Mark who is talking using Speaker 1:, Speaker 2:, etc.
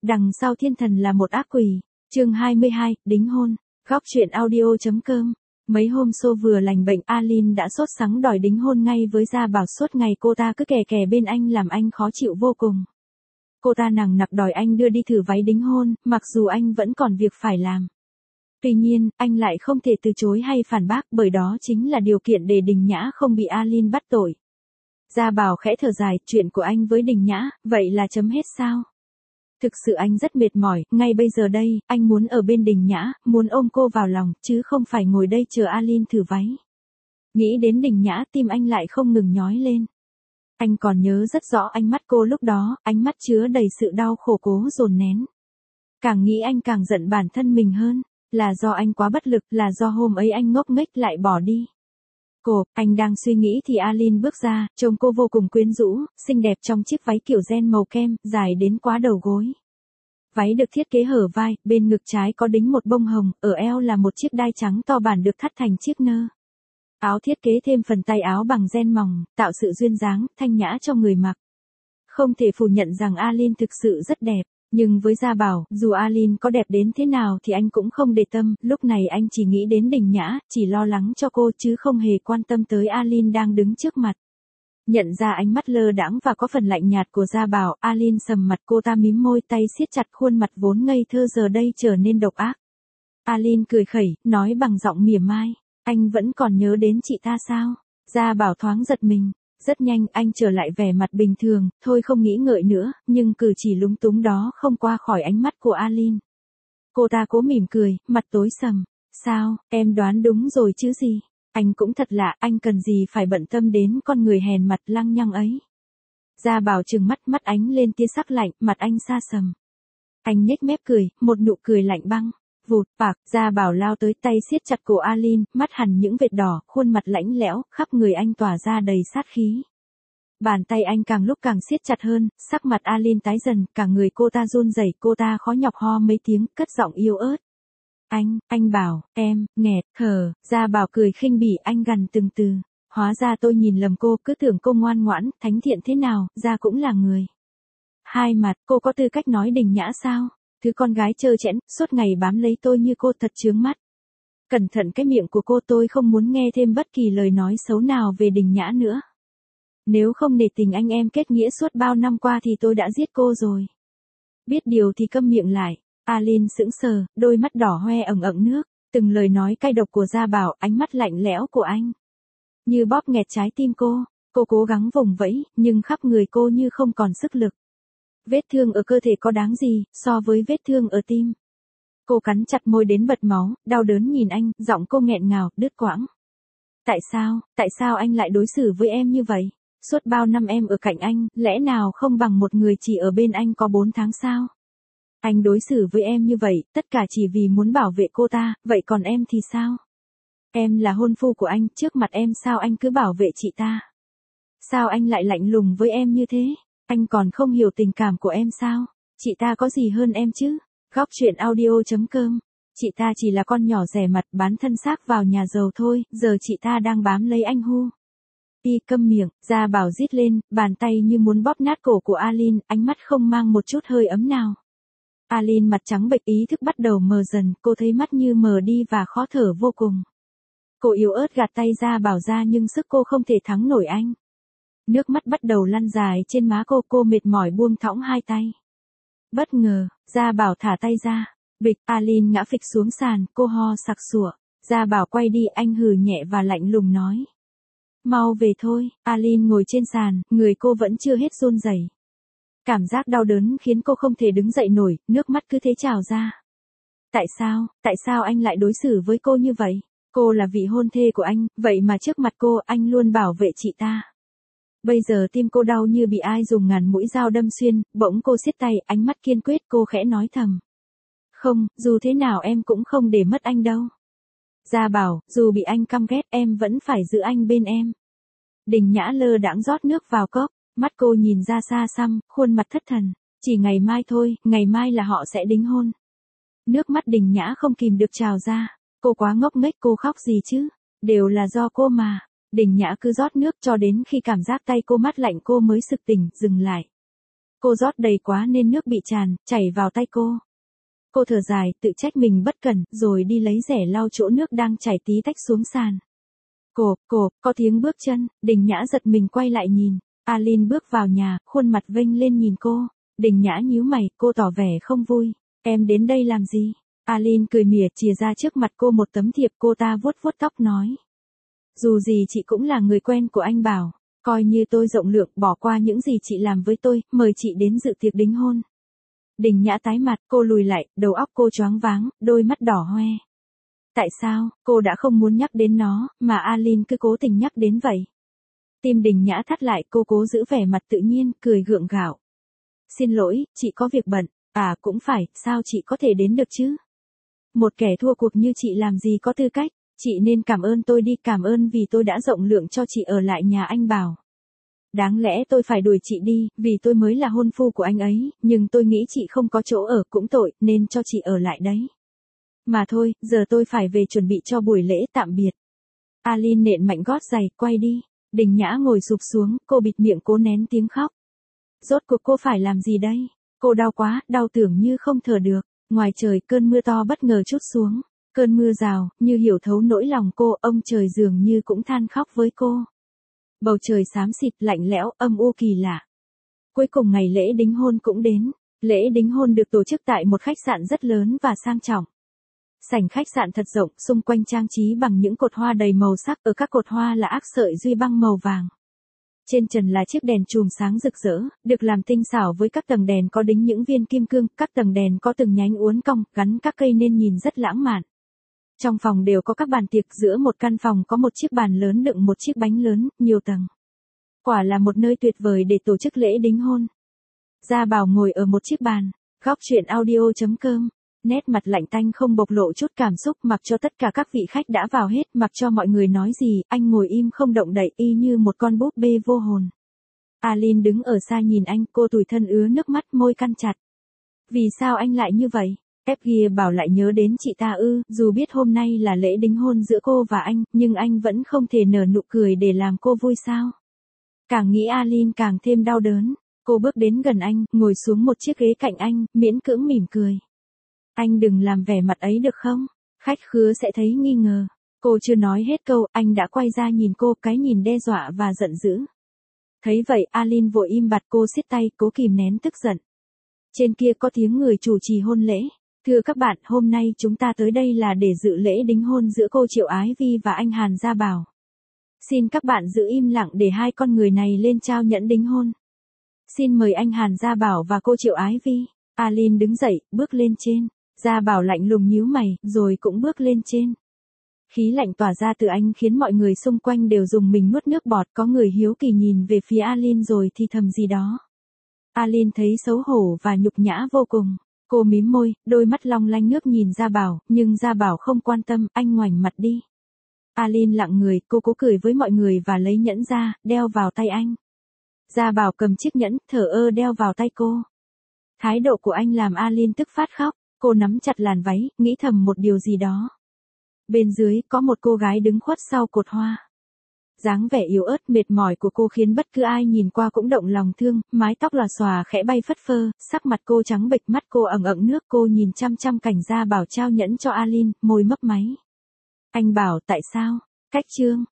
Speaker 1: Đằng sau thiên thần là một ác quỷ. Chương 22, đính hôn. Góc truyện audio.com. Mấy hôm Xô vừa lành bệnh, Alin đã sốt sắng đòi đính hôn ngay với Gia Bảo. Suốt ngày cô ta cứ kè kè bên anh làm anh khó chịu vô cùng. Cô ta nằng nặc đòi anh đưa đi thử váy đính hôn, mặc dù anh vẫn còn việc phải làm. Tuy nhiên, anh lại không thể từ chối hay phản bác, bởi đó chính là điều kiện để Đình Nhã không bị Alin bắt tội. Gia Bảo khẽ thở dài, chuyện của anh với Đình Nhã, vậy là chấm hết sao? Thực sự anh rất mệt mỏi, ngay bây giờ đây, anh muốn ở bên Đình Nhã, muốn ôm cô vào lòng, chứ không phải ngồi đây chờ Alin thử váy. Nghĩ đến Đình Nhã, tim anh lại không ngừng nhói lên. Anh còn nhớ rất rõ ánh mắt cô lúc đó, ánh mắt chứa đầy sự đau khổ cố dồn nén. Càng nghĩ anh càng giận bản thân mình hơn, là do anh quá bất lực, là do hôm ấy anh ngốc nghếch lại bỏ đi. Anh đang suy nghĩ thì Alin bước ra, trông cô vô cùng quyến rũ, xinh đẹp trong chiếc váy kiểu ren màu kem, dài đến quá đầu gối. Váy được thiết kế hở vai, bên ngực trái có đính một bông hồng, ở eo là một chiếc đai trắng to bản được thắt thành chiếc nơ. Áo thiết kế thêm phần tay áo bằng ren mỏng, tạo sự duyên dáng, thanh nhã cho người mặc. Không thể phủ nhận rằng Alin thực sự rất đẹp. Nhưng với Gia Bảo, dù Alin có đẹp đến thế nào thì anh cũng không để tâm, lúc này anh chỉ nghĩ đến Đình Nhã, chỉ lo lắng cho cô chứ không hề quan tâm tới Alin đang đứng trước mặt. Nhận ra ánh mắt lơ đãng và có phần lạnh nhạt của Gia Bảo, Alin sầm mặt, cô ta mím môi, tay siết chặt khuôn mặt vốn ngây thơ giờ đây trở nên độc ác. Alin cười khẩy, nói bằng giọng mỉa mai, anh vẫn còn nhớ đến chị ta sao? Gia Bảo thoáng giật mình. Rất nhanh anh trở lại vẻ mặt bình thường, thôi không nghĩ ngợi nữa, nhưng cử chỉ lúng túng đó không qua khỏi ánh mắt của Alin. Cô ta cố mỉm cười, mặt tối sầm. Sao, em đoán đúng rồi chứ gì? Anh cũng thật lạ, anh cần gì phải bận tâm đến con người hèn mặt lăng nhăng ấy. Gia Bảo trừng mắt, mắt ánh lên tia sắc lạnh, mặt anh xa sầm. Anh nhếch mép cười, một nụ cười lạnh băng. Vụt, bạc, Gia Bảo lao tới, tay siết chặt cổ Alin, mắt hằn những vệt đỏ, khuôn mặt lãnh lẽo, khắp người anh tỏa ra đầy sát khí. Bàn tay anh càng lúc càng siết chặt hơn, sắc mặt Alin tái dần, cả người cô ta run rẩy, cô ta khó nhọc ho mấy tiếng, cất giọng yếu ớt. Anh bảo, em, nghẹt, thở, Gia Bảo cười khinh bỉ, anh gằn từng từ. Hóa ra tôi nhìn lầm cô, cứ tưởng cô ngoan ngoãn, thánh thiện thế nào, Gia cũng là người. Hai mặt, cô có tư cách nói Đình Nhã sao? Thứ con gái trơ trẽn, suốt ngày bám lấy tôi như cô thật chướng mắt. Cẩn thận cái miệng của cô, tôi không muốn nghe thêm bất kỳ lời nói xấu nào về Đình Nhã nữa. Nếu không nể tình anh em kết nghĩa suốt bao năm qua thì tôi đã giết cô rồi. Biết điều thì câm miệng lại. Alin sững sờ, đôi mắt đỏ hoe ẩn ẩn nước. Từng lời nói cay độc của Gia Bảo, ánh mắt lạnh lẽo của anh như bóp nghẹt trái tim cô. Cô cố gắng vùng vẫy, nhưng khắp người cô như không còn sức lực. Vết thương ở cơ thể có đáng gì so với vết thương ở tim. Cô cắn chặt môi đến bật máu, đau đớn nhìn anh, giọng cô nghẹn ngào, đứt quãng. Tại sao anh lại đối xử với em như vậy? Suốt bao năm em ở cạnh anh, lẽ nào không bằng một người chỉ ở bên anh có 4 tháng sao? Anh đối xử với em như vậy, tất cả chỉ vì muốn bảo vệ cô ta, vậy còn em thì sao? Em là hôn phu của anh, trước mặt em sao anh cứ bảo vệ chị ta? Sao anh lại lạnh lùng với em như thế? Anh còn không hiểu tình cảm của em sao? Chị ta có gì hơn em chứ? Góc truyện audio.com. Chị ta chỉ là con nhỏ rẻ mặt bán thân xác vào nhà giàu thôi, giờ chị ta đang bám lấy anh hu. Câm miệng, Gia Bảo rít lên, bàn tay như muốn bóp nát cổ của Alin, ánh mắt không mang một chút hơi ấm nào. Alin mặt trắng bệch, ý thức bắt đầu mờ dần, cô thấy mắt như mờ đi và khó thở vô cùng. Cô yếu ớt gạt tay Gia Bảo ra nhưng sức cô không thể thắng nổi anh. Nước mắt bắt đầu lăn dài trên má cô mệt mỏi buông thõng hai tay. Bất ngờ, Gia Bảo thả tay ra. Bịch, Alin ngã phịch xuống sàn, cô ho sặc sụa. Gia Bảo quay đi, anh hừ nhẹ và lạnh lùng nói. Mau về thôi. Alin ngồi trên sàn, người cô vẫn chưa hết run rẩy. Cảm giác đau đớn khiến cô không thể đứng dậy nổi, nước mắt cứ thế trào ra. Tại sao anh lại đối xử với cô như vậy? Cô là vị hôn thê của anh, vậy mà trước mặt cô, anh luôn bảo vệ chị ta. Bây giờ tim cô đau như bị ai dùng ngàn mũi dao đâm xuyên, bỗng cô siết tay, ánh mắt kiên quyết, cô khẽ nói thầm. Không, dù thế nào em cũng không để mất anh đâu. Gia Bảo, dù bị anh căm ghét em vẫn phải giữ anh bên em. Đình Nhã lơ đãng rót nước vào cốc, mắt cô nhìn ra xa xăm, khuôn mặt thất thần. Chỉ ngày mai thôi, ngày mai là họ sẽ đính hôn. Nước mắt Đình Nhã không kìm được trào ra. Cô quá ngốc nghếch, cô khóc gì chứ? Đều là do cô mà. Đình Nhã cứ rót nước cho đến khi cảm giác tay cô mát lạnh cô mới sực tỉnh, dừng lại. Cô rót đầy quá nên nước bị tràn, chảy vào tay cô. Cô thở dài, tự trách mình bất cẩn, rồi đi lấy rẻ lau chỗ nước đang chảy tí tách xuống sàn. Có tiếng bước chân, Đình Nhã giật mình quay lại nhìn. Alin bước vào nhà, khuôn mặt vênh lên nhìn cô. Đình Nhã nhíu mày, cô tỏ vẻ không vui. Em đến đây làm gì? Alin cười mỉa chìa ra trước mặt cô một tấm thiệp, cô ta vuốt vuốt tóc nói. Dù gì chị cũng là người quen của anh Bảo. Coi như tôi rộng lượng bỏ qua những gì chị làm với tôi, mời chị đến dự tiệc đính hôn. Đình Nhã tái mặt, cô lùi lại, đầu óc cô choáng váng, đôi mắt đỏ hoe. Tại sao, cô đã không muốn nhắc đến nó, mà Alin cứ cố tình nhắc đến vậy? Tim Đình Nhã thắt lại, cô cố giữ vẻ mặt tự nhiên, cười gượng gạo. Xin lỗi, chị có việc bận. À cũng phải, sao chị có thể đến được chứ? Một kẻ thua cuộc như chị làm gì có tư cách, chị nên cảm ơn tôi đi, cảm ơn vì tôi đã rộng lượng cho chị ở lại nhà anh Bảo. Đáng lẽ tôi phải đuổi chị đi, vì tôi mới là hôn phu của anh ấy, nhưng tôi nghĩ chị không có chỗ ở cũng tội, nên cho chị ở lại đấy. Mà thôi, giờ tôi phải về chuẩn bị cho buổi lễ tạm biệt. Alin nện mạnh gót giày, quay đi. Đình Nhã ngồi sụp xuống, cô bịt miệng cố nén tiếng khóc. Rốt cuộc cô phải làm gì đây? Cô đau quá, đau tưởng như không thở được. Ngoài trời cơn mưa to bất ngờ trút xuống. Cơn mưa rào, như hiểu thấu nỗi lòng cô, ông trời dường như cũng than khóc với cô. Bầu trời xám xịt, lạnh lẽo, âm u kỳ lạ. Cuối cùng ngày lễ đính hôn cũng đến. Lễ đính hôn được tổ chức tại một khách sạn rất lớn và sang trọng. Sảnh khách sạn thật rộng, xung quanh trang trí bằng những cột hoa đầy màu sắc, ở các cột hoa là ác sợi duy băng màu vàng. Trên trần là chiếc đèn chùm sáng rực rỡ, được làm tinh xảo với các tầng đèn có đính những viên kim cương, các tầng đèn có từng nhánh uốn cong, gắn các cây nên nhìn rất lãng mạn. Trong phòng đều có các bàn tiệc, giữa một căn phòng có một chiếc bàn lớn đựng một chiếc bánh lớn, nhiều tầng. Quả là một nơi tuyệt vời để tổ chức lễ đính hôn. Gia Bảo ngồi ở một chiếc bàn, góc chuyện audio.com. Nét mặt lạnh tanh không bộc lộ chút cảm xúc, mặc cho tất cả các vị khách đã vào hết, mặc cho mọi người nói gì, anh ngồi im không động đậy y như một con búp bê vô hồn. Alin đứng ở xa nhìn anh, cô tủi thân ứa nước mắt, môi căng chặt. Vì sao anh lại như vậy? Kia Bảo lại nhớ đến chị ta ư, dù biết hôm nay là lễ đính hôn giữa cô và anh, nhưng anh vẫn không thể nở nụ cười để làm cô vui sao? Càng nghĩ Alin càng thêm đau đớn, cô bước đến gần anh, ngồi xuống một chiếc ghế cạnh anh, miễn cưỡng mỉm cười. Anh đừng làm vẻ mặt ấy được không? Khách khứa sẽ thấy nghi ngờ. Cô chưa nói hết câu, anh đã quay ra nhìn cô, cái nhìn đe dọa và giận dữ. Thấy vậy, Alin vội im bặt, cô siết tay, cố kìm nén tức giận. Trên kia có tiếng người chủ trì hôn lễ. Thưa các bạn, hôm nay chúng ta tới đây là để dự lễ đính hôn giữa cô Triệu Ái Vi và anh Hàn Gia Bảo. Xin các bạn giữ im lặng để hai con người này lên trao nhẫn đính hôn. Xin mời anh Hàn Gia Bảo và cô Triệu Ái Vi. Alin đứng dậy, bước lên trên. Gia Bảo lạnh lùng nhíu mày, rồi cũng bước lên trên. Khí lạnh tỏa ra từ anh khiến mọi người xung quanh đều dùng mình nuốt nước bọt, có người hiếu kỳ nhìn về phía Alin rồi thì thầm gì đó. Alin thấy xấu hổ và nhục nhã vô cùng. Cô mím môi, đôi mắt long lanh nước nhìn Gia Bảo, nhưng Gia Bảo không quan tâm, anh ngoảnh mặt đi. Alin lặng người, cô cố cười với mọi người và lấy nhẫn ra, đeo vào tay anh. Gia Bảo cầm chiếc nhẫn, thờ ơ đeo vào tay cô. Thái độ của anh làm Alin tức phát khóc, cô nắm chặt làn váy, nghĩ thầm một điều gì đó. Bên dưới, có một cô gái đứng khuất sau cột hoa. Dáng vẻ yếu ớt mệt mỏi của cô khiến bất cứ ai nhìn qua cũng động lòng thương, mái tóc lòa xòa khẽ bay phất phơ, sắc mặt cô trắng bệch, mắt cô ẩn ẩn nước, cô nhìn chăm chăm cảnh Gia Bảo trao nhẫn cho Alin, môi mấp máy. Anh Bảo, tại sao? Cách chương